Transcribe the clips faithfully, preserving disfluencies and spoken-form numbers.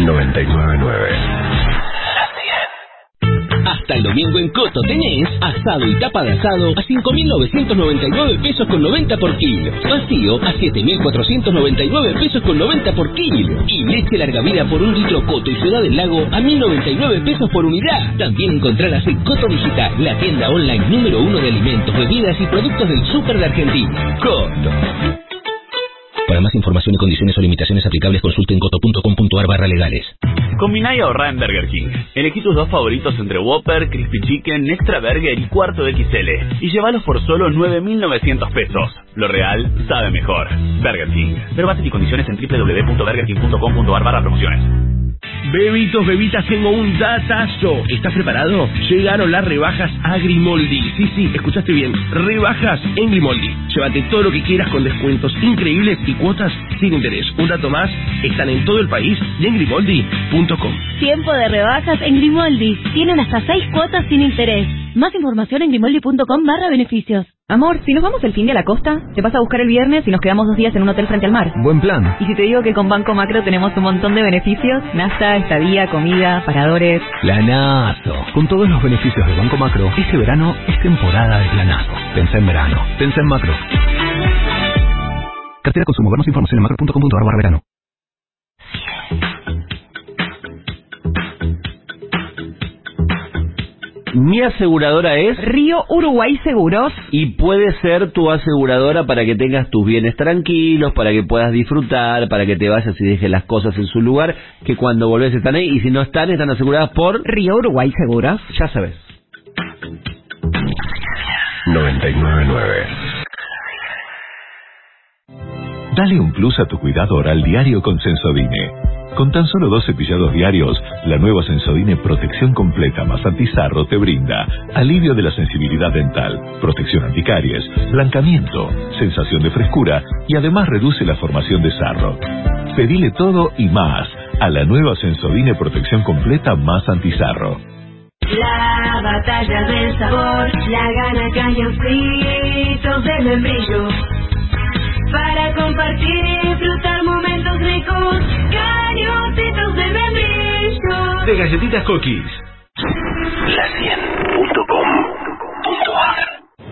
noventa y nueve nueve. Hasta el domingo en Coto tenés asado y tapa de asado a cinco mil novecientos noventa y nueve pesos con noventa por kilo. Vacío a siete mil cuatrocientos noventa y nueve pesos con noventa por kilo. Y leche larga vida por un litro Coto y Ciudad del Lago a mil noventa y nueve pesos por unidad. También encontrarás en Coto Digital, la tienda online número uno de alimentos, bebidas y productos del súper de Argentina. Coto. Para más información y condiciones o limitaciones aplicables, consulte en coto punto com punto ar barra legales. Combiná y ahorrá en Burger King. Elegí tus dos favoritos entre Whopper, Crispy Chicken, Extra Burger y Cuarto de equis ele. Y llévalos por solo nueve mil novecientos pesos. Lo real sabe mejor. Burger King. Pero bases y condiciones en doble u doble u doble u punto burger king punto com punto ar barra promociones. Bebitos, bebitas, tengo un datazo. ¿Estás preparado? Llegaron las rebajas a Grimoldi. Sí, sí, escuchaste bien. Rebajas en Grimoldi. Llévate todo lo que quieras con descuentos increíbles y cuotas sin interés. Un dato más, están en todo el país y en grimoldi punto com. Tiempo de rebajas en Grimoldi. Tienen hasta seis cuotas sin interés. Más información en grimoldi punto com barra beneficios. Amor, si nos vamos el fin de la costa, te vas a buscar el viernes y nos quedamos dos días en un hotel frente al mar. Buen plan. Y si te digo que con Banco Macro tenemos un montón de beneficios, nafta, estadía, comida, paradores... Planazo. Con todos los beneficios de Banco Macro, este verano es temporada de planazo. Pensá en verano. Pensá en Macro. Cartera Consumo. Ver más información en macro punto com punto ar barra verano. Mi aseguradora es Río Uruguay Seguros. y puede ser tu aseguradora para que tengas tus bienes tranquilos, para que puedas disfrutar, para que te vayas y dejes las cosas en su lugar, que cuando volvés están ahí, y si no están, están aseguradas por Río Uruguay Seguros. Ya sabes. noventa y nueve nueve. Dale un plus a tu cuidado oral diario con Sensodine. Con tan solo dos cepillados diarios, la nueva Sensodine Protección Completa más Antisarro te brinda alivio de la sensibilidad dental, protección anticaries, blancamiento, sensación de frescura y además reduce la formación de sarro. Pedile todo y más a la nueva Sensodine Protección Completa más Antisarro. La batalla del sabor la gana Cañón Fritos de Membrillo. Para compartir y disfrutar momentos ricos, Cañoncitos de Membrillo. De galletitas Cookies. La cien punto com punto ar.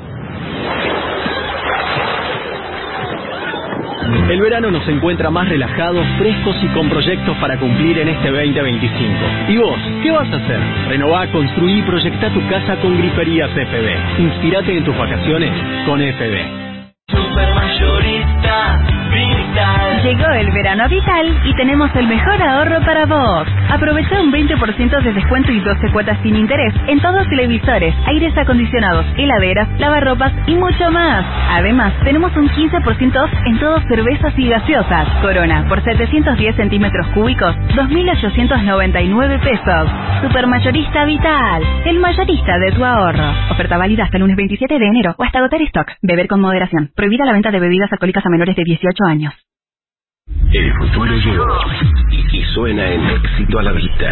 El verano nos encuentra más relajados, frescos y con proyectos para cumplir en este veinte veinticinco. ¿Y vos? ¿Qué vas a hacer? Renová, construí y proyectá tu casa con Griferías F B. Inspírate en tus vacaciones con F B. Supermayorista Vital. Llegó el verano a Vital y tenemos el mejor ahorro para vos. Aprovecha un veinte por ciento de descuento y doce cuotas sin interés en todos televisores, aires acondicionados, heladeras, lavarropas y mucho más. Además, tenemos un quince por ciento off en todas cervezas y gaseosas. Corona, por setecientos diez centímetros cúbicos, dos mil ochocientos noventa y nueve pesos. Supermayorista Vital, el mayorista de tu ahorro. Oferta válida hasta el lunes veintisiete de enero o hasta agotar stock. Beber con moderación. Prohibida la venta de bebidas alcohólicas a menores de dieciocho años. El futuro llegó y suena en Éxito a la Vista.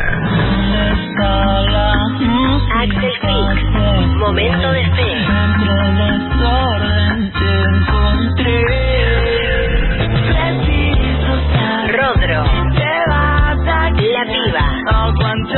Axel Fix, Momento de Fe. Rodro, La Piba.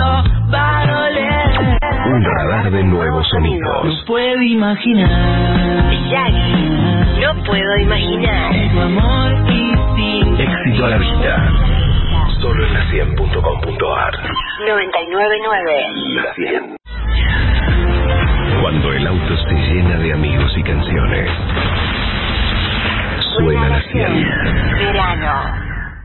Un radar de nuevos sonidos. No puedo imaginar. Yagi, no puedo imaginar. Tu amor y sin. Éxito a la Vista. Solo en la cien punto com punto ar. noventa y nueve nueve. La cien. Cuando el auto se llena de amigos y canciones, suena la cien. Verano.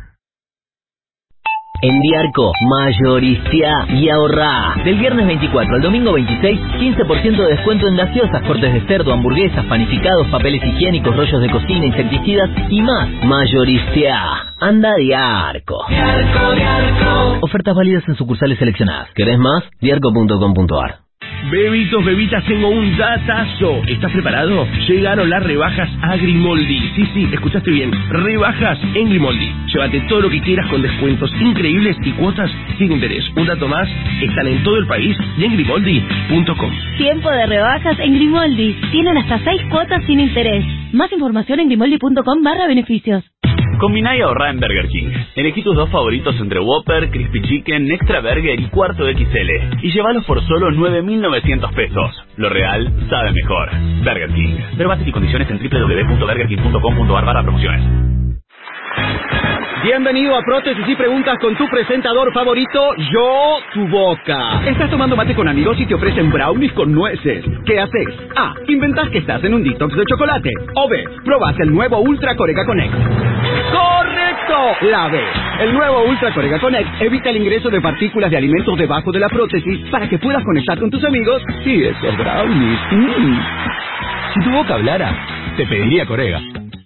En Diarco, mayoristia y ahorrá. Del viernes veinticuatro al domingo veintiséis, quince por ciento de descuento en gaseosas, cortes de cerdo, hamburguesas, panificados, papeles higiénicos, rollos de cocina, insecticidas y más. Mayoristia. Anda Diarco. Diarco, Diarco. Ofertas válidas en sucursales seleccionadas. ¿Querés más? diarco punto com punto ar. Bebitos, bebitas, tengo un datazo. ¿Estás preparado? Llegaron las rebajas a Grimoldi. Sí, sí, escuchaste bien. Rebajas en Grimoldi. Llévate todo lo que quieras con descuentos increíbles y cuotas sin interés. Un dato más, están en todo el país y en grimoldi punto com. Tiempo de rebajas en Grimoldi. Tienen hasta seis cuotas sin interés. Más información en grimoldi punto com barra beneficios. Combiná y ahorrá en Burger King. Elegí tus dos favoritos entre Whopper, Crispy Chicken, Extra Burger y Cuarto X L. Y llévalos por solo nueve mil novecientos pesos. Lo real sabe mejor. Burger King. Ver bases y condiciones en doble u doble u doble u punto burger king punto com punto a r barra promociones. Bienvenido a Prótesis y Preguntas con tu presentador favorito, Yo, tu boca. Estás tomando mate con amigos y te ofrecen brownies con nueces. ¿Qué haces? A. Inventás que estás en un detox de chocolate. O B. Probás el nuevo Ultra Corega Connect. ¡Correcto! La B. El nuevo Ultra Corega Connect evita el ingreso de partículas de alimentos debajo de la prótesis para que puedas conectar con tus amigos y esos brownies. Mm. Si tu boca hablara, te pediría Corega.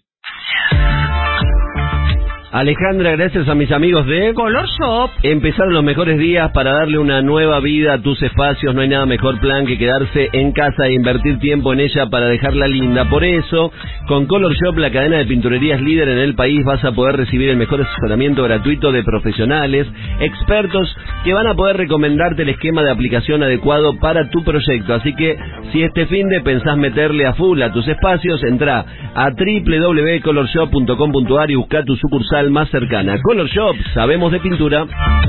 Alejandra, gracias a mis amigos de Color Shop. Empezaron los mejores días para darle una nueva vida a tus espacios. No hay nada mejor plan que quedarse en casa e invertir tiempo en ella para dejarla linda. Por eso, con Color Shop, la cadena de pinturerías líder en el país, vas a poder recibir el mejor asesoramiento gratuito de profesionales, expertos, que van a poder recomendarte el esquema de aplicación adecuado para tu proyecto. Así que, si este finde pensás meterle a full a tus espacios, entra a doble u doble u doble u punto color shop punto com punto a r y busca tu sucursal más cercana. Color Shop, sabemos de pintura.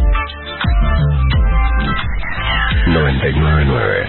noventa y nueve punto nueve.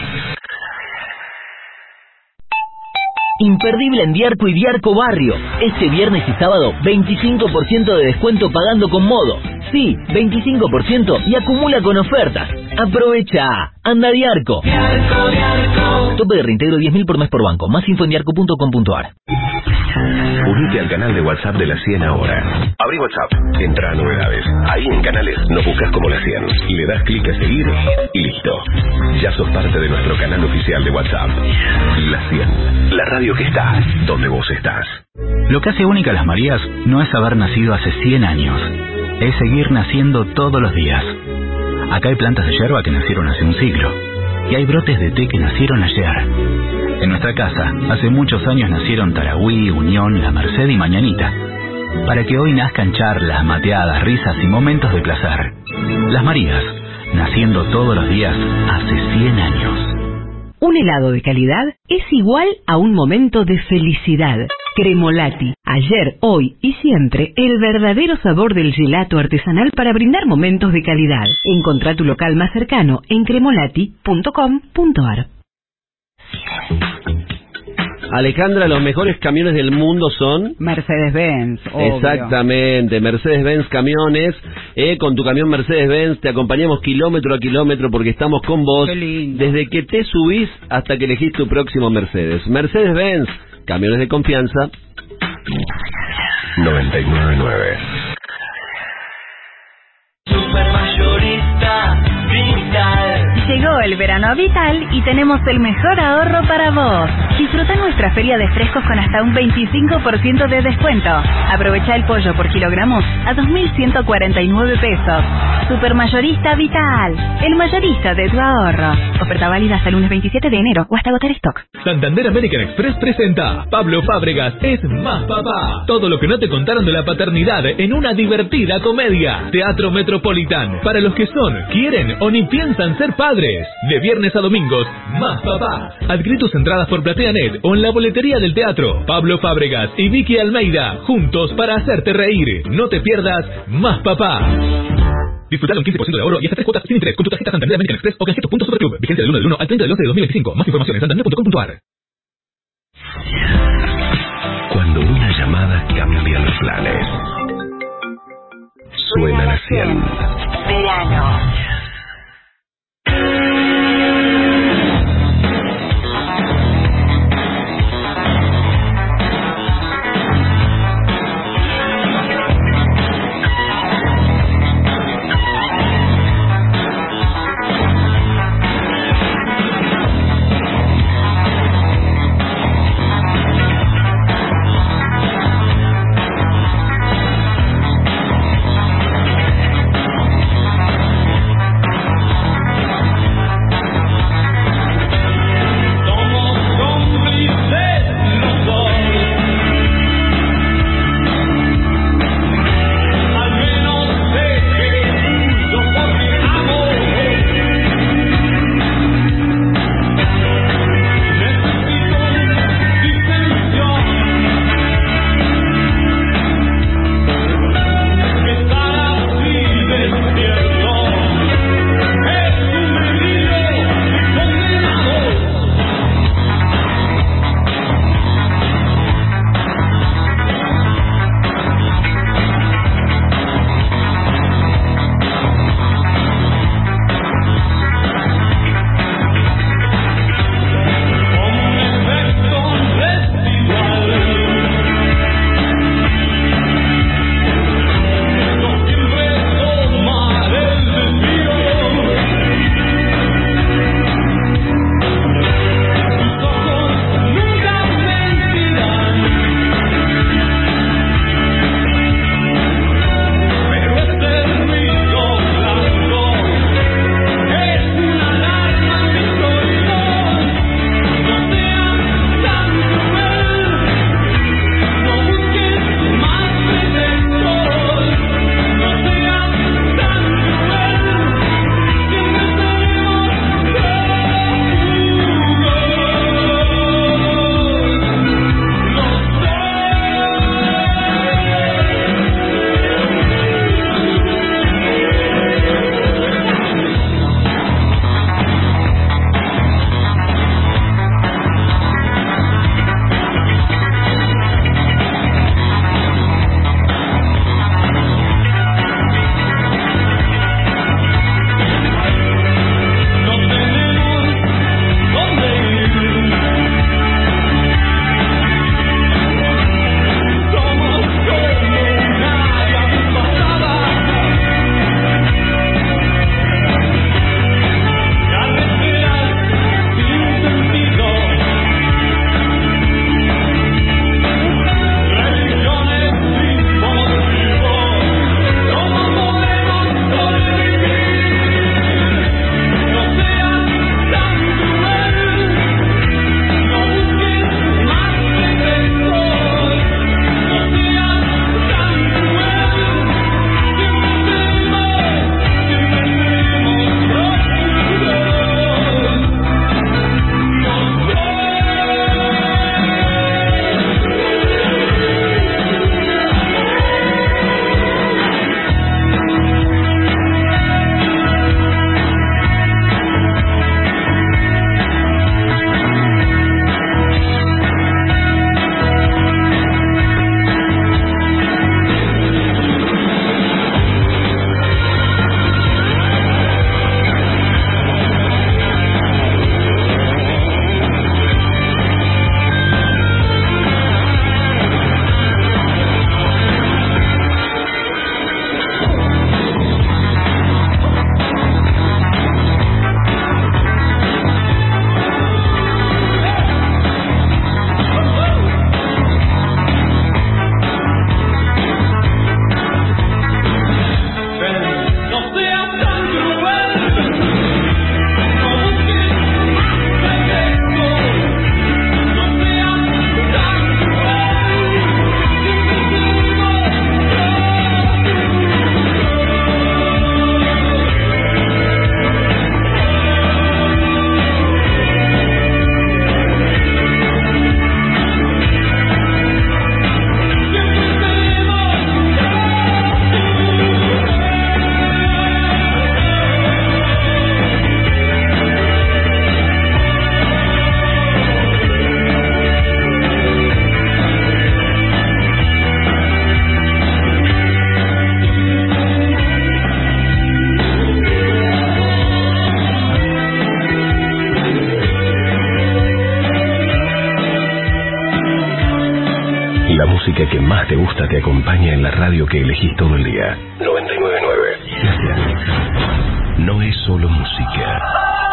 Imperdible en Diarco y Diarco Barrio. Este viernes y sábado, veinticinco por ciento de descuento pagando con Modo. Sí, veinticinco por ciento y acumula con ofertas. Aprovecha. Anda Diarco. Diarco, Diarco. Tope de reintegro diez mil por mes por banco. Más info en diarco punto com punto a r. Unite al canal de WhatsApp de la cien ahora. Abrí WhatsApp, entra a novedades. Ahí en canales nos buscas como la cien. Le das clic a seguir y listo. Ya sos parte de nuestro canal oficial de WhatsApp. La cien. La radio que está donde vos estás. Lo que hace única a Las Marías no es haber nacido hace cien años. Es seguir naciendo todos los días. Acá hay plantas de yerba que nacieron hace un siglo. Y hay brotes de té que nacieron ayer. En nuestra casa, hace muchos años nacieron Tarahui, Unión, La Merced y Mañanita. Para que hoy nazcan charlas, mateadas, risas y momentos de placer. Las Marías, naciendo todos los días hace cien años. Un helado de calidad es igual a un momento de felicidad. Cremolati. Ayer, hoy y siempre, el verdadero sabor del gelato artesanal para brindar momentos de calidad. Encontrá tu local más cercano en cremolati punto com punto a r. Alejandra, los mejores camiones del mundo son Mercedes-Benz, obvio. Exactamente, Mercedes-Benz Camiones. Eh, con tu camión Mercedes-Benz te acompañamos kilómetro a kilómetro porque estamos con vos desde que te subís hasta que elegís tu próximo Mercedes. Mercedes-Benz, camiones de confianza. noventa y nueve punto nueve. Supermayorista Vital. Llegó el verano a Vital y tenemos el mejor ahorro para vos. Disfruta nuestra feria de frescos con hasta un veinticinco por ciento de descuento. Aprovecha el pollo por kilogramos a dos mil ciento cuarenta y nueve pesos. Supermayorista Vital, el mayorista de tu ahorro. Oferta válida hasta el lunes veintisiete de enero o hasta agotar stock. Santander American Express presenta Pablo Fábregas es más papá. Todo lo que no te contaron de la paternidad en una divertida comedia. Teatro Metropolitan. Para los que son, quieren o ni piensan ser padres. De viernes a domingos, más papá. Adquirí tus entradas por PlateaNet o en la boletería del teatro. Pablo Fábregas y Vicky Almeida, juntos para hacerte reír. No te pierdas Más Papá. Disfrutar un quince por ciento de ahorro y hasta tres cuotas sin interés con tu tarjeta Santander American Express o canjeros punto superclub. Vigencia del uno del uno al treinta del once de dos mil veinticinco. Más información en santander punto com punto a r. Cuando una llamada cambia los planes. Suena la cien. Verano. música que más te gusta te acompaña en la radio que elegís todo el día. noventa y nueve punto nueve. La cien. No es solo música.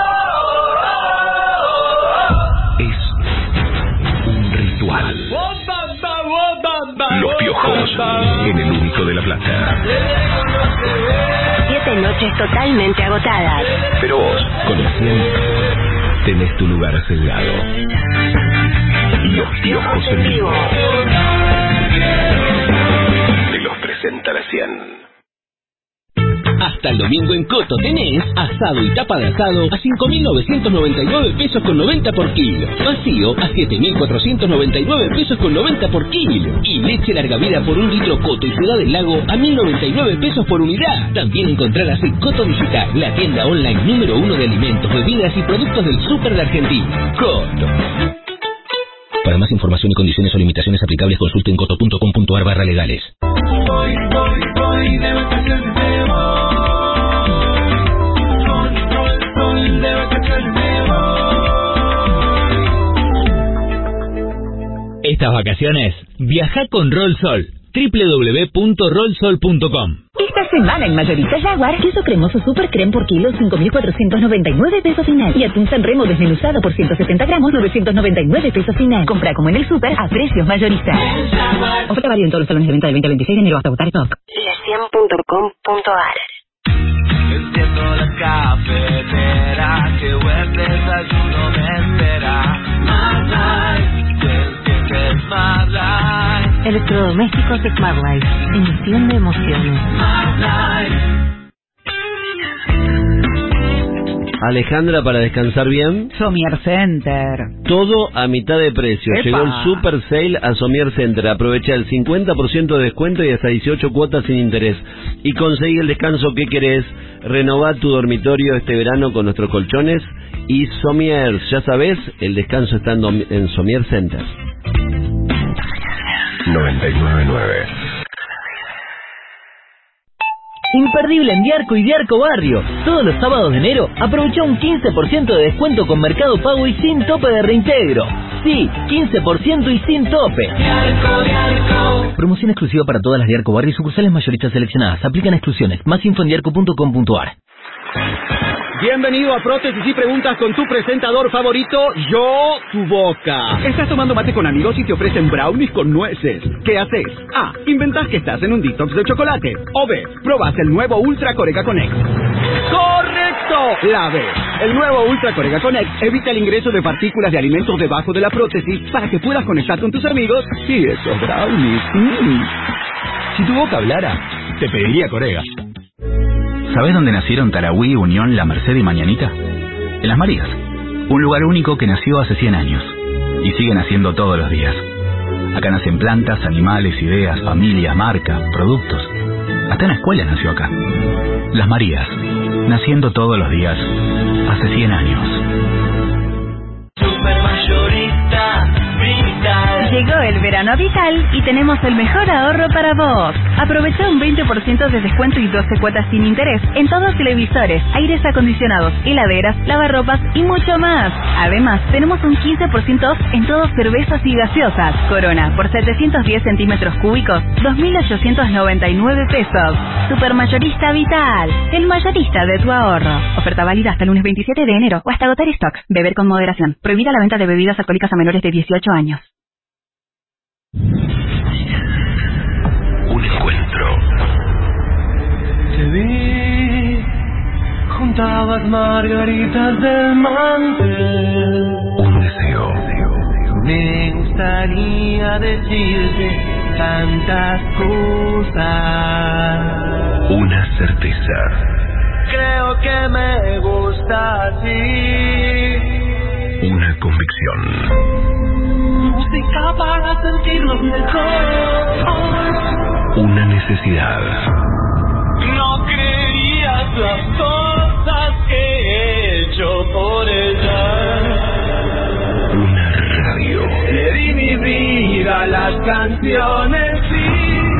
Es un ritual. Los Piojos, en el único de La Plata. Siete noches totalmente agotadas. Pero vos, con la cien, tenés tu lugar asegurado. Los Piojos en vivo. Te los presenta la cien. Hasta el domingo en Coto tenés asado y tapa de asado a cinco mil novecientos noventa y nueve pesos con noventa por kilo. Vacío a siete mil cuatrocientos noventa y nueve pesos con noventa por kilo. Y leche larga vida por un litro Coto y Ciudad del Lago a mil noventa y nueve pesos por unidad. También encontrarás en Coto Digital, la tienda online número uno de alimentos, bebidas y productos del súper de Argentina. Coto. Para más información y condiciones o limitaciones aplicables, consulte en coto punto com punto ar barra legales. Voy, voy, voy, de vacaciones me voy. Sol, sol, sol, de vacaciones me voy. Estas vacaciones, viaja con Rollsol. doble u doble u doble u punto rollsol punto com. Esta semana en Mayorista Jaguar, queso cremoso Super Creme por kilo, cinco mil cuatrocientos noventa y nueve pesos final. Y atún San Remo desmenuzado por ciento setenta gramos, novecientos noventa y nueve pesos final. Compra como en el super a precios mayoristas. Oferta válida en todos los salones de venta del veinte al veintiséis de enero hasta agotar stock. la cien punto com punto ar. Enciendo la cafetera, que buen desayuno me espera. Más light, que es más light. Electrodomésticos Smart Life. Emisión de emociones. Alejandra, para descansar bien. Somier Center. Todo a mitad de precio. ¡Epa! Llegó el Super Sale a Somier Center. Aprovecha el cincuenta por ciento de descuento y hasta dieciocho cuotas sin interés. Y conseguí el descanso que querés. Renová tu dormitorio este verano con nuestros colchones. Y Somier, ya sabés, el descanso está en, Dom- en Somier Center. noventa y nueve punto nueve. Imperdible en Diarco y Diarco Barrio. Todos los sábados de enero aprovecha un quince por ciento de descuento con Mercado Pago y sin tope de reintegro. Sí, quince por ciento y sin tope. Diarco, Diarco. Promoción exclusiva para todas las Diarco Barrio y sucursales mayoristas seleccionadas. Aplican exclusiones. Más info en diarco punto com punto ar. Bienvenido a Prótesis y Preguntas con tu presentador favorito, Yo, tu boca. Estás tomando mate con amigos y te ofrecen brownies con nueces. ¿Qué haces? A. Inventás que estás en un detox de chocolate. O B. Probás el nuevo Ultra Corega Connect. ¡Correcto! La B. El nuevo Ultra Corega Connect evita el ingreso de partículas de alimentos debajo de la prótesis para que puedas conectar con tus amigos y esos brownies. Mm. Si tu boca hablara, te pediría Corega. ¿Sabés dónde nacieron Tarahui, Unión, La Merced y Mañanita? En Las Marías, un lugar único que nació hace cien años y sigue naciendo todos los días. Acá nacen plantas, animales, ideas, familias, marcas, productos. Hasta una escuela nació acá. Las Marías, naciendo todos los días hace cien años. Super mayorista, Vital. Llegó el verano a Vital y tenemos el mejor ahorro para vos. Aprovecha un veinte por ciento de descuento y doce cuotas sin interés en todos televisores, aires acondicionados, heladeras, lavarropas y mucho más. Además, tenemos un quince por ciento off en todos cervezas y gaseosas. Corona, por setecientos diez centímetros cúbicos, dos mil ochocientos noventa y nueve pesos. Supermayorista Vital, el mayorista de tu ahorro. Oferta válida hasta el lunes veintisiete de enero o hasta agotar stock. Beber con moderación. Prohibida la venta de bebidas alcohólicas a menores de dieciocho años. Un encuentro. Te vi, juntabas margaritas del mantel. Un deseo. Me gustaría decirte tantas cosas. Una certeza. Creo que me gusta así. Una convicción. Música para sentirnos mejor. Una necesidad. No creerías las cosas que he hecho por ella. Una radio. Le di mi vida a las canciones, sí.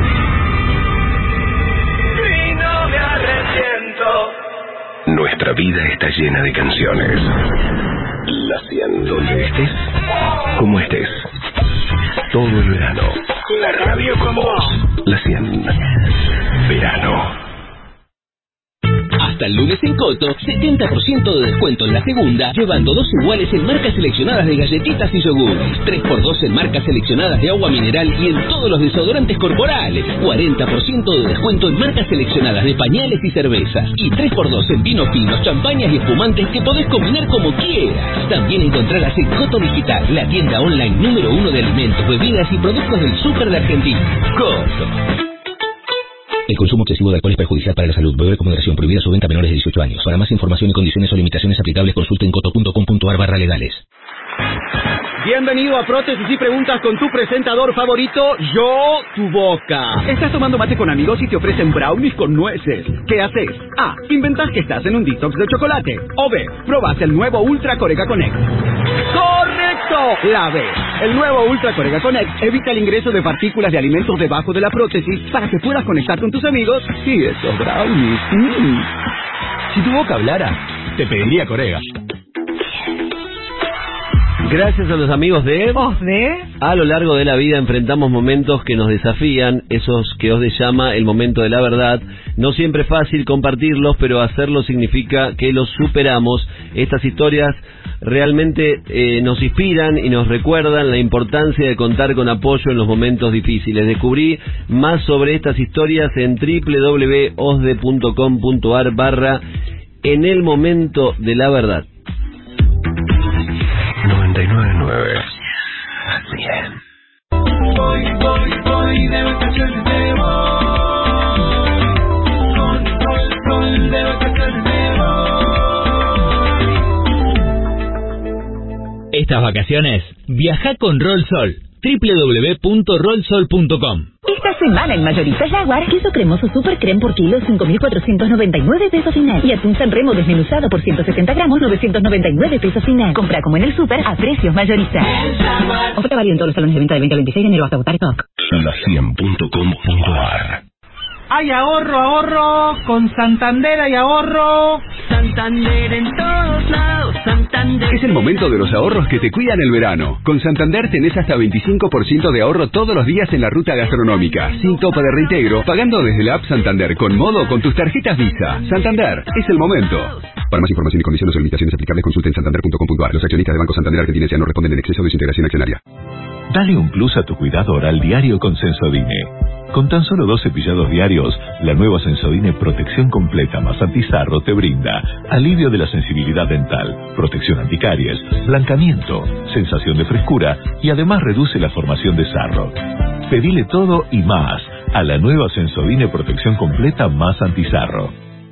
Y no me arrepiento. Nuestra vida está llena de canciones. La cien. Donde estés, como estés. Todo el verano. La radio con vos. La cien. Verano. Hasta el lunes en Coto, setenta por ciento de descuento en la segunda, llevando dos iguales en marcas seleccionadas de galletitas y yogures, tres por dos en marcas seleccionadas de agua mineral y en todos los desodorantes corporales, cuarenta por ciento de descuento en marcas seleccionadas de pañales y cervezas, y tres por dos en vinos finos, champañas y espumantes que podés combinar como quieras. También encontrarás en Coto Digital, la tienda online número uno de alimentos, bebidas y productos del súper de Argentina. Coto. El consumo excesivo de alcohol es perjudicial para la salud. Beber con moderación. Prohibida su venta a menores de dieciocho años. Para más información y condiciones o limitaciones aplicables, consulten coto punto com punto ar barra legales. Bienvenido a Prótesis y Preguntas con tu presentador favorito, Yo, tu boca. Estás tomando mate con amigos y te ofrecen brownies con nueces. ¿Qué haces? A. Inventás que estás en un detox de chocolate. O B. Probás el nuevo Ultra Corega Connect. ¡Correcto! La B. El nuevo Ultra Corega Connect evita el ingreso de partículas de alimentos debajo de la prótesis para que puedas conectar con tus amigos y esos brownies. Mm. Si tu boca hablara, te pediría Corega. Gracias a los amigos de OSDE. A lo largo de la vida enfrentamos momentos que nos desafían, esos que OSDE llama el momento de la verdad. No siempre es fácil compartirlos, pero hacerlo significa que los superamos. Estas historias realmente eh, nos inspiran y nos recuerdan la importancia de contar con apoyo en los momentos difíciles. Descubrí más sobre estas historias en doble u doble u doble u punto osde punto com punto ar barra en el momento de la verdad. noventa y nueve punto nueve. cien. Voy, voy, voy de vacaciones me voy. Con Roll Sol de vacaciones me voy. Estas vacaciones, viaja con Roll Sol. doble u doble u doble u punto roll sol punto com. Esta semana en Mayorista Jaguar, queso cremoso Super Creme por kilo, cinco mil cuatrocientos noventa y nueve pesos final. Y atún San Remo desmenuzado por ciento setenta gramos, novecientos noventa y nueve pesos final. Compra como en el super a precios mayoristas. Oferta válida en todos los salones de venta de veinte al veintiséis de enero hasta agotar stock. La cien punto com punto ar. Hay ahorro, ahorro, con Santander hay ahorro. Santander en todos lados, Santander. Es el momento de los ahorros que te cuidan el verano. Con Santander tenés hasta veinticinco por ciento de ahorro todos los días en la ruta gastronómica, sin tope de reintegro, pagando desde la app Santander con modo con tus tarjetas Visa. Santander, es el momento. Para más información y condiciones o limitaciones aplicables, consulten santander punto com punto ar. Los accionistas de Banco Santander Argentina S A no responden en exceso de su integración accionaria. Dale un plus a tu cuidado oral diario con Sensodine. Con tan solo dos cepillados diarios, la nueva Sensodine Protección Completa más Antizarro te brinda alivio de la sensibilidad dental, protección anticaries, blancamiento, sensación de frescura y además reduce la formación de sarro. Pedile todo y más a la nueva Sensodine Protección Completa más Antizarro.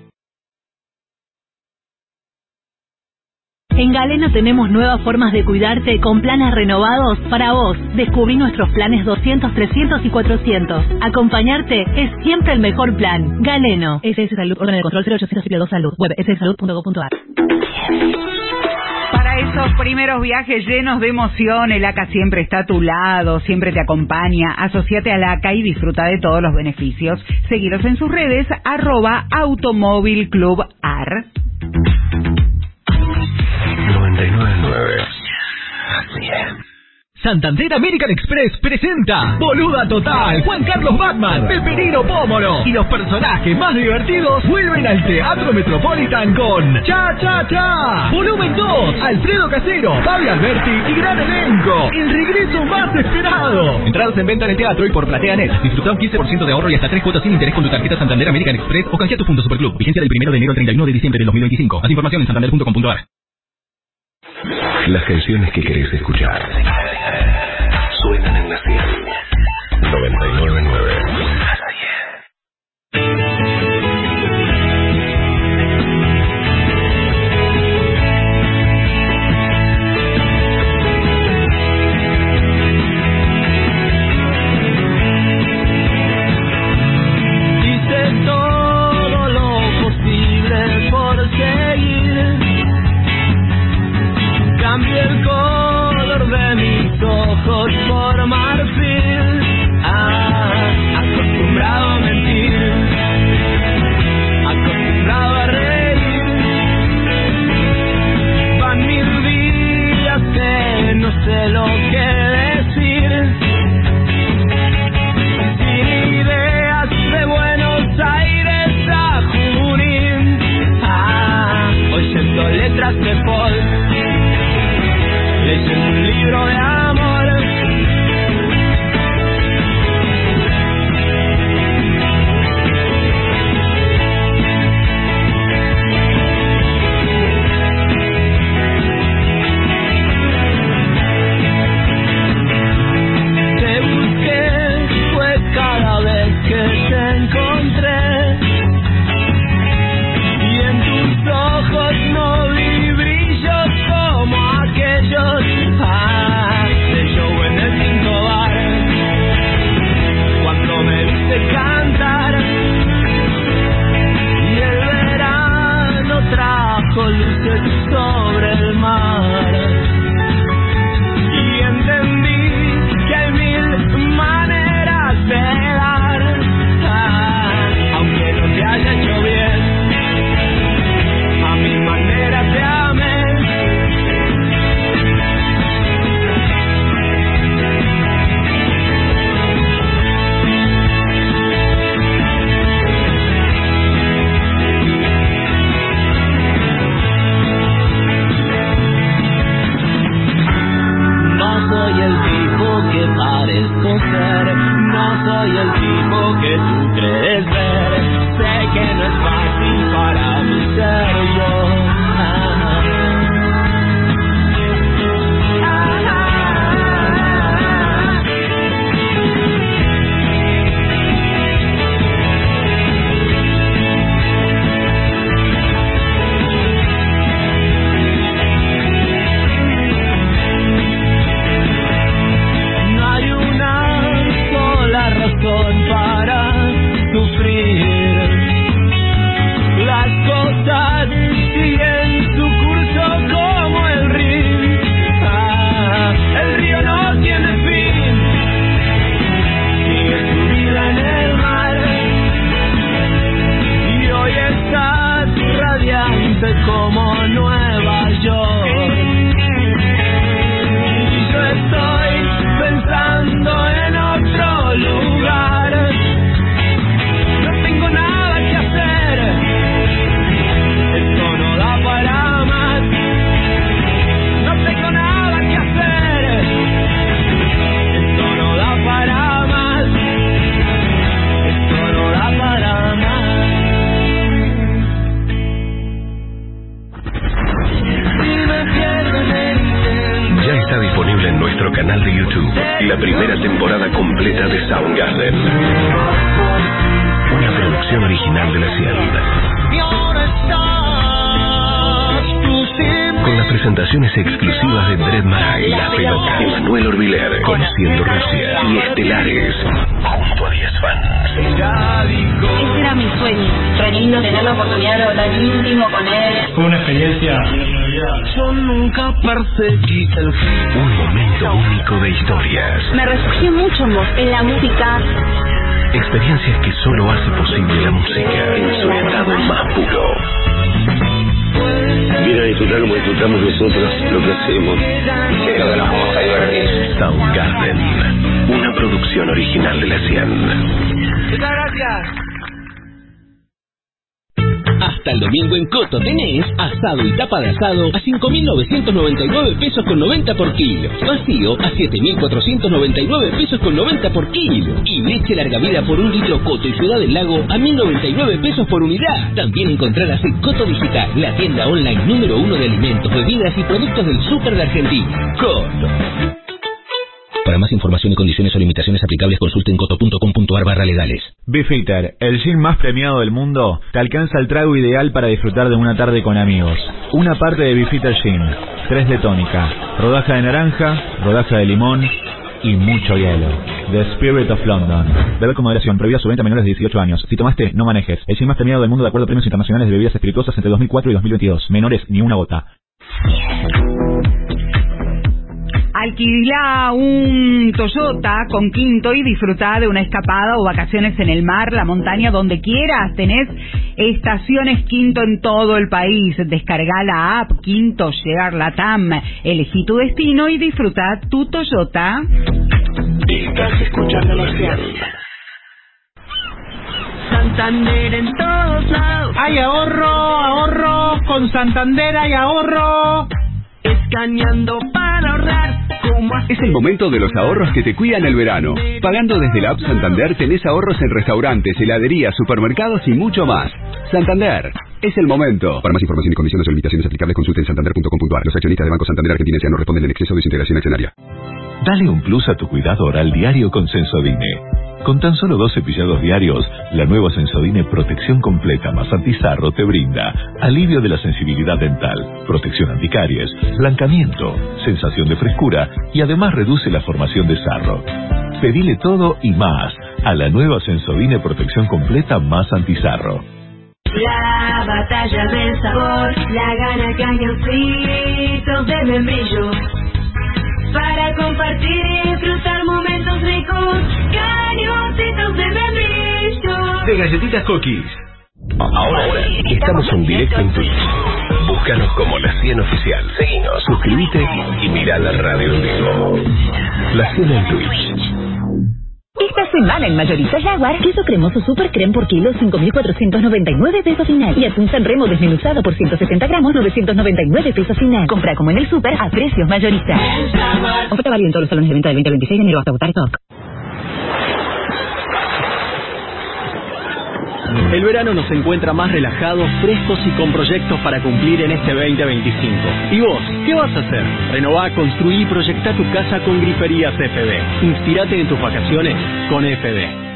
En Galeno tenemos nuevas formas de cuidarte con planes renovados para vos. Descubrí nuestros planes doscientos, trescientos y cuatrocientos. Acompañarte es siempre el mejor plan. Galeno. S S Salud, orden de control cero ochocientos dos Salud. Web s s salud punto com punto ar. Para esos primeros viajes llenos de emoción, el A C A siempre está a tu lado, siempre te acompaña. Asociate al A C A y disfruta de todos los beneficios. Seguiros en sus redes, arroba Automóvil Club Ar. noventa y nueve punto nueve. cien. Santander American Express presenta Boluda Total, Juan Carlos Batman, Peperino Pómoro y los personajes más divertidos vuelven al Teatro Metropolitan con Cha Cha Cha, Volumen dos, Alfredo Casero, Fabi Alberti y gran elenco, el regreso más esperado. Entradas en venta en el teatro y por PlateaNet. Disfruta un quince por ciento de ahorro y hasta tres cuotas sin interés con tu tarjeta Santander American Express o canjea tu punto Superclub. Vigencia del primero de enero al treinta y uno de diciembre del dos mil veinticinco. Más información en santander punto com punto ar. Las canciones que querés escuchar suenan en la cien. noventa y nueve punto nueve. Hice todo lo posible por seguir. Cambié el color de mis ojos por marfil. Ah, caliente como Nueva York. Yo estoy pensando en otro lugar. No tengo nada que hacer. Esto no da para más. No tengo nada que hacer. Esto no da para más. Esto no da para más. Si me pierdo en el intento. Ya está disponible en nuestro canal de YouTube la primera temporada completa de Soundgarden. Una producción original de la Cien. Y ahora estás tú sin Con las presentaciones exclusivas de Dred Maray, La Pelota, Emanuel Orbiler, Conociendo Rusia y Estelares, junto a diez fans. Ese era mi sueño. Fue lindo tener la oportunidad de hablar íntimo con él. Fue una experiencia inolvidable. Yo nunca perseguí el fin. Un momento único de historias. Me refugié mucho en vos, en la música. Experiencias que solo hace posible la música en su estado más puro. Mira, disfrutar como disfrutamos nosotros lo que hacemos. Creo que nos vamos a divertir. Soundgarden, una producción original de la Cien. Muchas gracias. Hasta el domingo en Coto tenés asado y tapa de asado a cinco mil novecientos noventa y nueve pesos con noventa por kilo. Vacío a siete mil cuatrocientos noventa y nueve pesos con noventa por kilo. Y leche larga vida por un litro Coto y Ciudad del Lago a mil noventa y nueve pesos por unidad. También encontrarás en Coto Digital, la tienda online número uno de alimentos, bebidas y productos del súper de Argentina. Coto. Para más información y condiciones o limitaciones aplicables, consulte en coto punto com punto ar barra legales. Beefeater, el gin más premiado del mundo, te alcanza el trago ideal para disfrutar de una tarde con amigos. Una parte de Beefeater Gin, tres de tónica, rodaja de naranja, rodaja de limón y mucho hielo. The Spirit of London. Beber con moderación, prohibida su venta a menores de dieciocho años. Si tomaste, no manejes. El gin más premiado del mundo de acuerdo a premios internacionales de bebidas espirituosas entre dos mil cuatro y dos mil veintidós. Menores, ni una gota. Alquilá un Toyota con Quinto y disfrutá de una escapada o vacaciones en el mar, la montaña, donde quieras. Tenés estaciones Quinto en todo el país. Descargá la app Quinto Share Latam. Elegí tu destino y disfrutá tu Toyota. Estás escuchando la Cien. Santander en todos lados. Hay ahorro, ahorro, con Santander hay ahorro. Escaneando para ahorrar. Es el momento de los ahorros que te cuidan el verano. Pagando desde la app Santander tenés ahorros en restaurantes, heladerías, supermercados y mucho más. Santander, es el momento. Para más información y condiciones o limitaciones aplicables, consulte en santander punto com punto ar. Los accionistas de Banco Santander Argentina S A no responden en exceso de su integración accionaria. Dale un plus a tu cuidado oral diario con Sensodine. Con tan solo dos cepillados diarios, la nueva Sensodine Protección Completa más Antizarro te brinda alivio de la sensibilidad dental, protección anticaries, blancamiento, sensación de frescura y además reduce la formación de sarro. Pedile todo y más a la nueva Sensodine Protección Completa más Antizarro. La batalla del sabor la gana cañoncitos de membrillo. Para compartir y disfrutar momentos ricos, cañoncitos de membrillo. De galletitas cookies. Ahora, Ahora estamos en directo en Twitch. Búscanos como La Cien Oficial. Seguinos, suscríbete y mira la radio en vivo. La Cien en Twitch. Esta semana en Mayorista Jaguar, queso cremoso Super Creme por kilo, cinco mil cuatrocientos noventa y nueve pesos final. Y atún Sanremo desmenuzado por ciento setenta gramos, novecientos noventa y nueve pesos final. Compra como en el Super a precios mayoristas. Oferta válida en todos los salones de venta del veinte al veintiséis de enero hasta agotar stock. El verano nos encuentra más relajados, frescos y con proyectos para cumplir en este veinte veinticinco. ¿Y vos? ¿Qué vas a hacer? Renová, construí y proyectá tu casa con Griferías F B. Inspirate en tus vacaciones con F B.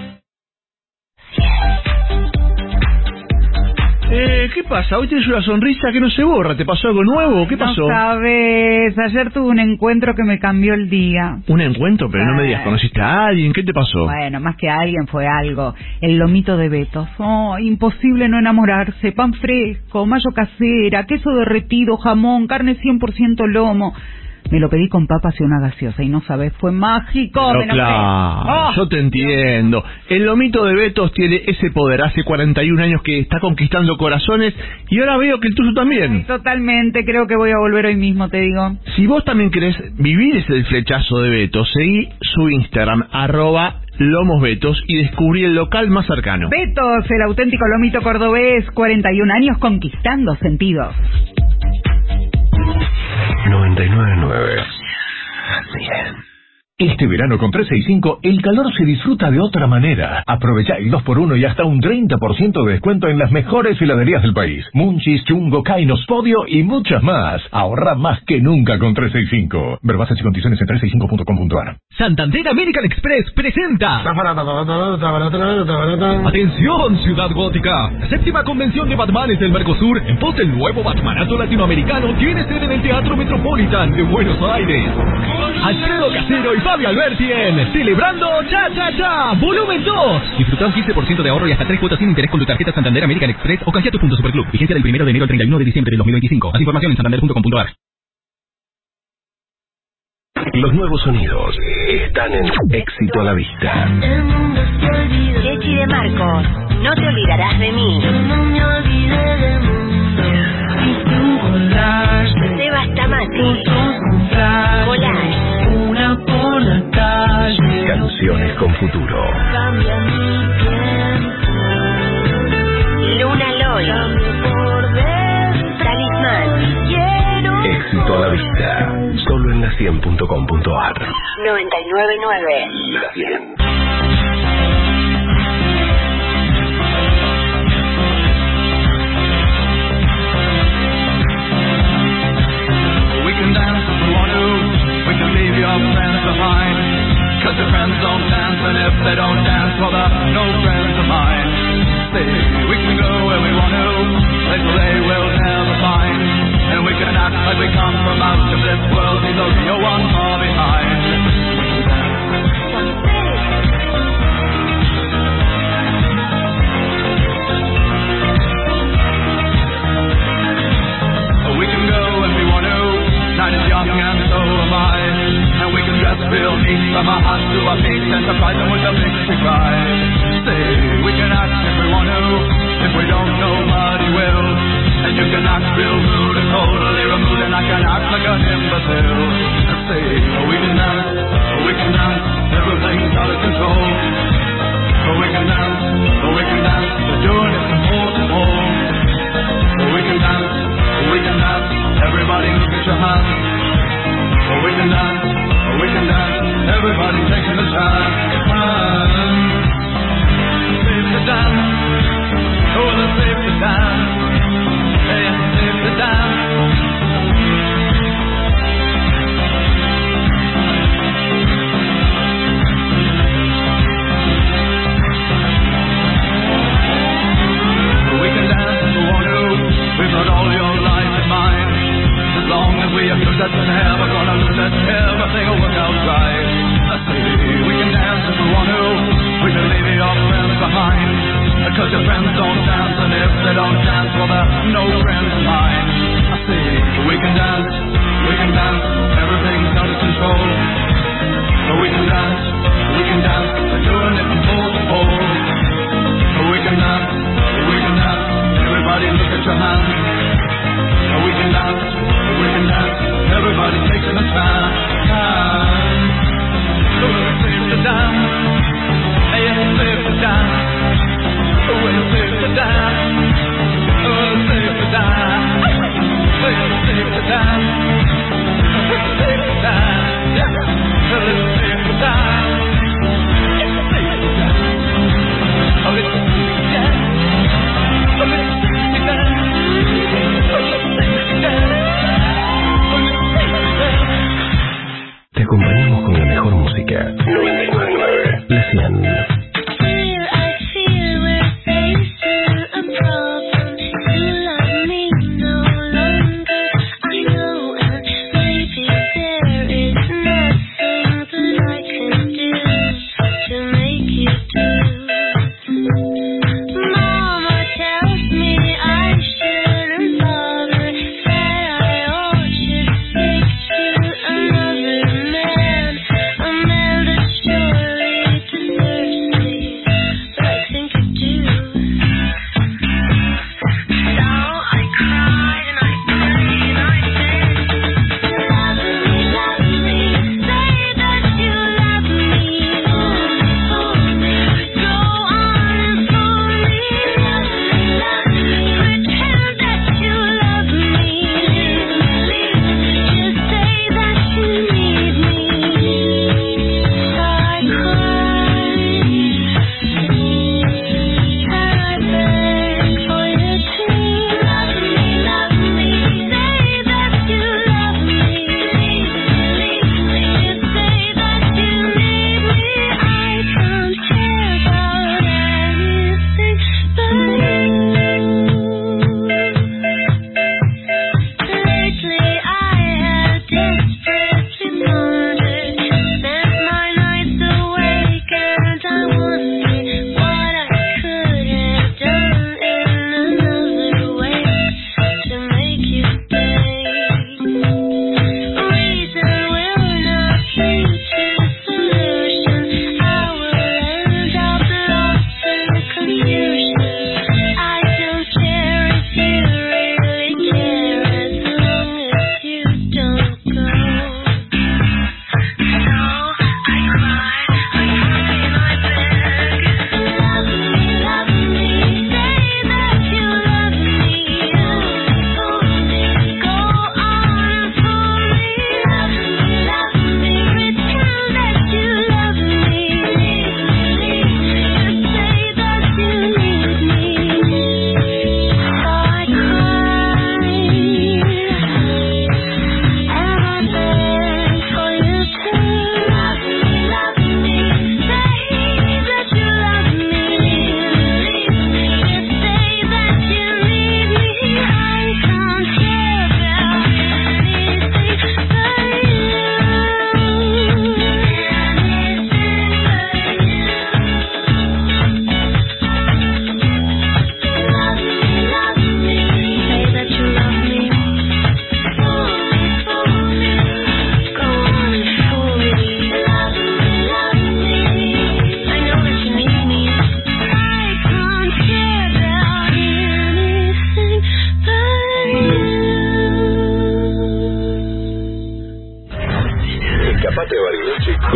Eh, ¿qué pasa? Hoy tienes una sonrisa que no se borra. ¿Te pasó algo nuevo? ¿Qué pasó? No sabes, ayer tuve un encuentro que me cambió el día. Un encuentro, pero no me digas, ¿conociste a alguien? ¿Qué te pasó? Bueno, más que a alguien fue algo. El lomito de Betos. Oh, imposible no enamorarse. Pan fresco, mayo casera, queso derretido, jamón, carne cien por ciento lomo. Me lo pedí con papas y una gaseosa y no sabes, fue mágico. Pero me enojé. claro, Oh. yo te entiendo. El lomito de Betos tiene ese poder. Hace cuarenta y un años que está conquistando corazones y ahora veo que el tuyo también. Ay, totalmente, creo que voy a volver hoy mismo, te digo. Si vos también querés vivir ese flechazo de Betos, seguí su Instagram, arroba Lomos Betos, y descubrí el local más cercano. Betos, el auténtico lomito cordobés, cuarenta y un años conquistando sentidos. noventa y nueve punto nueve. Este verano con trescientos sesenta y cinco el calor se disfruta de otra manera. Aprovecha el dos por uno y hasta un treinta por ciento de descuento en las mejores heladerías del país. Munchies, Chungo, Kainos, Podio y muchas más. Ahorra más que nunca con trescientos sesenta y cinco. Ver bases y condiciones en trescientos sesenta y cinco punto com punto a r. Santander American Express presenta. Atención, Ciudad Gótica. La séptima convención de Batmanes del Mercosur, en pos del nuevo Batmanato latinoamericano, tiene sede en el Teatro Metropolitan de Buenos Aires. Alfredo Casero y Fabio Alberti en Celebrando Cha Cha Cha, volumen dos. Disfruta un quince por ciento de ahorro y hasta tres cuotas sin interés con tu tarjeta Santander American Express o canjea tu punto Superclub. Vigencia del primero de enero al treinta y uno de diciembre de dos mil veinticinco. Más información en santander punto com punto a r. Los nuevos sonidos están en Éxito a la Vista. Chechi de Marcos, no te olvidarás de mí. No me olvidé del mundo. Sebas Tamati. Collage. Una por la calle. Canciones con futuro. Cambia mi tiempo. Luna Loy. Por ver. Talismán. Quiero. Éxito a la Vista. Solo en la cien punto com punto a r. noventa y nueve punto nueve. La cien. We can dance if we want to. We can leave your friends behind. Cause your friends don't dance, and if they don't dance, well, they're no friends of mine. See, we can go where we want to, places they will never find. And we can act like we come from out of this world, leave the real one far behind. We can go if we want to, night is young and so am I. And we can dress real neat from our hearts to our feet and surprise them with a big surprise. Say, we can act if we want to, if we don't, nobody will. And you can act real rude and totally removed, and I can act like an imbecile. And say, oh, we can dance, oh, we can dance, everything's out of control. Oh, we can dance, oh, we can dance, we're doing it from pole to pole. Oh, we can dance, oh, we can dance, everybody look at your hands. Oh, we can dance, oh, we can dance, everybody taking the chance. Safe to dance, oh, it's safe to dance. Hey, it's safe to dance. We can dance if we want to. We've got all your life in mind. As long as we have good that's in hell, we're gonna lose it. Everything will work out right. I say we can dance if we want to. We can leave your friends behind. Because your friends don't dance, and if they don't dance, well, they're no friends of mine. I say we can dance, we can dance, everything's out of control. But we can dance, we can dance, we're doing it from pole to pole. But we can dance, we can dance, everybody look at your hands. But we can dance, we can dance, everybody taking a chance. So it's safe to dance, hey, it's safe to dance. Oh, it's safe to dance, oh, it's safe to dance. Hey, it's safe to dance, it's safe to dance. Yeah, well, it's safe to dance, it's safe to dance. Oh, it's safe to dance.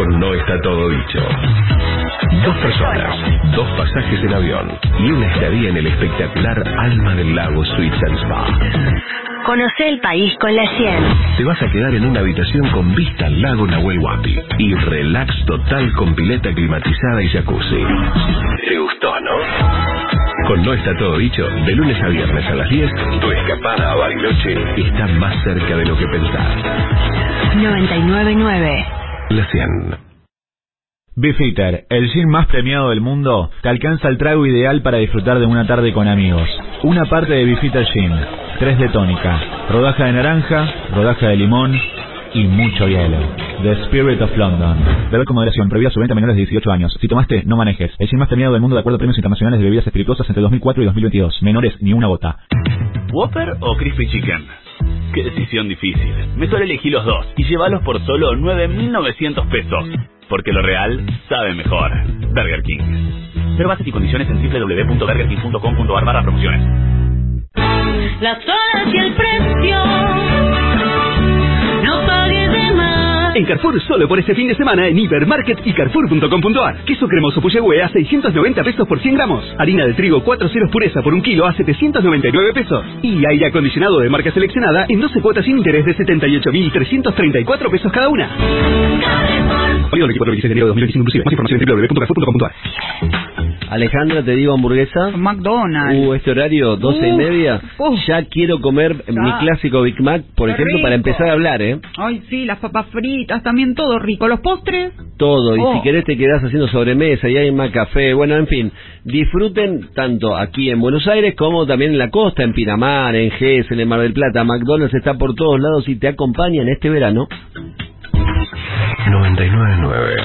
Con No Está Todo Dicho. Dos personas, dos pasajes en avión y una estadía en el espectacular Alma del Lago Suites and Spa. Conoce el país con la cien. Te vas a quedar en una habitación con vista al lago Nahuel Huapi y relax total con pileta climatizada y jacuzzi. ¿Te gustó, no? Con No Está Todo Dicho, de lunes a viernes a las diez, tu escapada a Bariloche está más cerca de lo que pensás. noventa y nueve punto nueve. La cien. Beefeater, el gin más premiado del mundo, te alcanza el trago ideal para disfrutar de una tarde con amigos. Una parte de Beefeater Gin, tres de tónica, rodaja de naranja, rodaja de limón y mucho hielo. The Spirit of London. Beber con moderación, prohibida su venta a menores de dieciocho años. Si tomaste, no manejes. El gin más premiado del mundo de acuerdo a premios internacionales de bebidas espirituosas entre dos mil cuatro y dos mil veintidós. Menores, ni una gota. ¿Whopper o Crispy Chicken? Qué decisión difícil. Mejor elegí los dos y llévalos por solo nueve mil novecientos pesos. Porque lo real sabe mejor. Burger King. Ver bases y condiciones en doble u doble u doble u punto burger king punto com punto a r barra promociones. Las horas y el precio. No pagues de más. En Carrefour, solo por este fin de semana en Hipermarket y Carrefour punto com punto a r. Queso cremoso Puyehue a seiscientos noventa pesos por cien gramos. Harina de trigo cuatro ceros pureza por un kilo a setecientos noventa y nueve pesos. Y aire acondicionado de marca seleccionada en doce cuotas sin interés de setenta y ocho mil trescientos treinta y cuatro pesos cada una. Válido el equipo del veintiséis de enero de dos mil veinticinco inclusive. Más información en doble u doble u doble u punto carrefour punto com punto a r. Alejandra, te digo hamburguesa. McDonald's. Uh, este horario, doce y Uf, media. uf. Ya quiero comer Ya. mi clásico Big Mac, por Qué ejemplo, rico. para empezar a hablar, ¿eh? Ay, sí, las papas fritas, también todo rico. Los postres. Todo. Y Oh. si querés te quedás haciendo sobremesa y hay más café. Bueno, en fin, disfruten tanto aquí en Buenos Aires como también en la costa, en Pinamar, en Gesell, en Mar del Plata. McDonald's está por todos lados y te acompañan este verano. noventa y nueve punto nueve.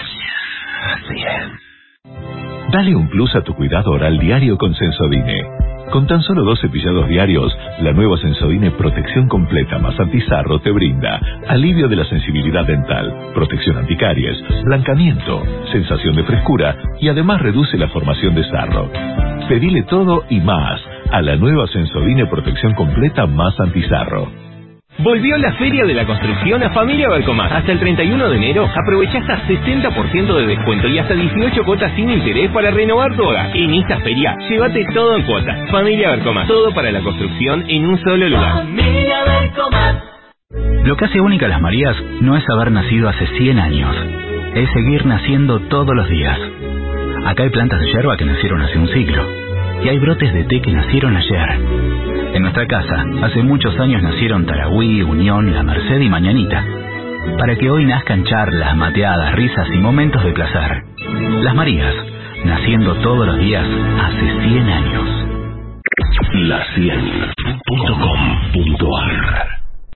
Dale un plus a tu cuidado oral diario con Sensodine. Con tan solo dos cepillados diarios, la nueva Sensodine Protección Completa más Antisarro te brinda alivio de la sensibilidad dental, protección anticaries, blancamiento, sensación de frescura y además reduce la formación de sarro. Pedile todo y más a la nueva Sensodine Protección Completa más Antisarro. Volvió la Feria de la Construcción a Familia Barcomás. Hasta el treinta y uno de enero aprovecha hasta sesenta por ciento de descuento y hasta dieciocho cuotas sin interés para renovar tu hogar. En esta feria, llévate todo en cuotas. Familia Barcomás. Todo para la construcción en un solo lugar. Familia Barcomás. Lo que hace única a las Marías no es haber nacido hace cien años. Es seguir naciendo todos los días. Acá hay plantas de yerba que nacieron hace un siglo. Y hay brotes de té que nacieron ayer. En nuestra casa, hace muchos años nacieron Tarahui, Unión, La Merced y Mañanita. Para que hoy nazcan charlas, mateadas, risas y momentos de placer. Las Marías, naciendo todos los días hace cien años. La cien punto com punto a r.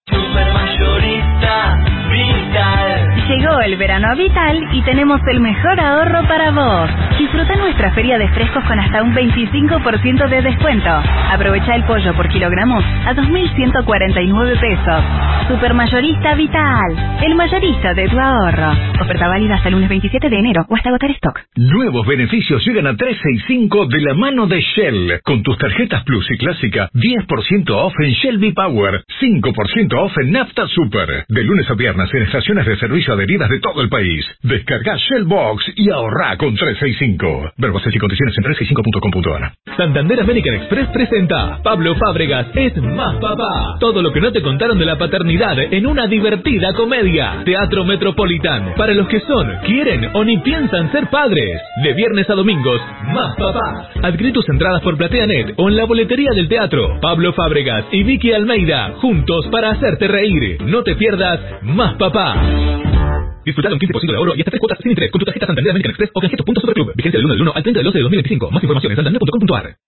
Supermayorista Vital. Llegó el verano a Vital y tenemos el mejor ahorro para vos. Disfruta nuestra feria de frescos con hasta un veinticinco por ciento de descuento. Aprovecha el pollo por kilogramos a dos mil ciento cuarenta y nueve pesos. Supermayorista Vital, el mayorista de tu ahorro. Oferta válida hasta el lunes veintisiete de enero o hasta agotar stock. Nuevos beneficios llegan a trescientos sesenta y cinco de la mano de Shell. Con tus tarjetas Plus y Clásica, diez por ciento off en Shell V-Power, cinco por ciento off en Nafta Super. De lunes a viernes en estaciones de servicio adheridas de todo el país. Descarga Shell Box y ahorra con trescientos sesenta y cinco. Ver bases y condiciones en trescientos sesenta y cinco punto com punto a r. Santander American Express presenta Pablo Fábregas es más papá. Todo lo que no te contaron de la paternidad en una divertida comedia. Teatro Metropolitan. Para los que son, quieren o ni piensan ser padres. De viernes a domingos, más papá. Adquirí tus entradas por PlateaNet o en la boletería del teatro. Pablo Fábregas y Vicky Almeida, juntos para hacerte reír. No te pierdas Más Papá. Disfruta de un quince por ciento de ahorro y hasta tres cuotas sin interés con tu tarjeta Santander American Express o canjetos punto superclub. Vigencia del uno del uno al treinta del doce de dos mil veinticinco. Más información en santander punto com punto a r.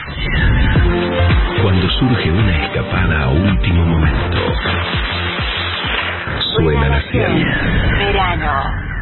Cuando surge una escapada a último momento, suena la cien. Verano.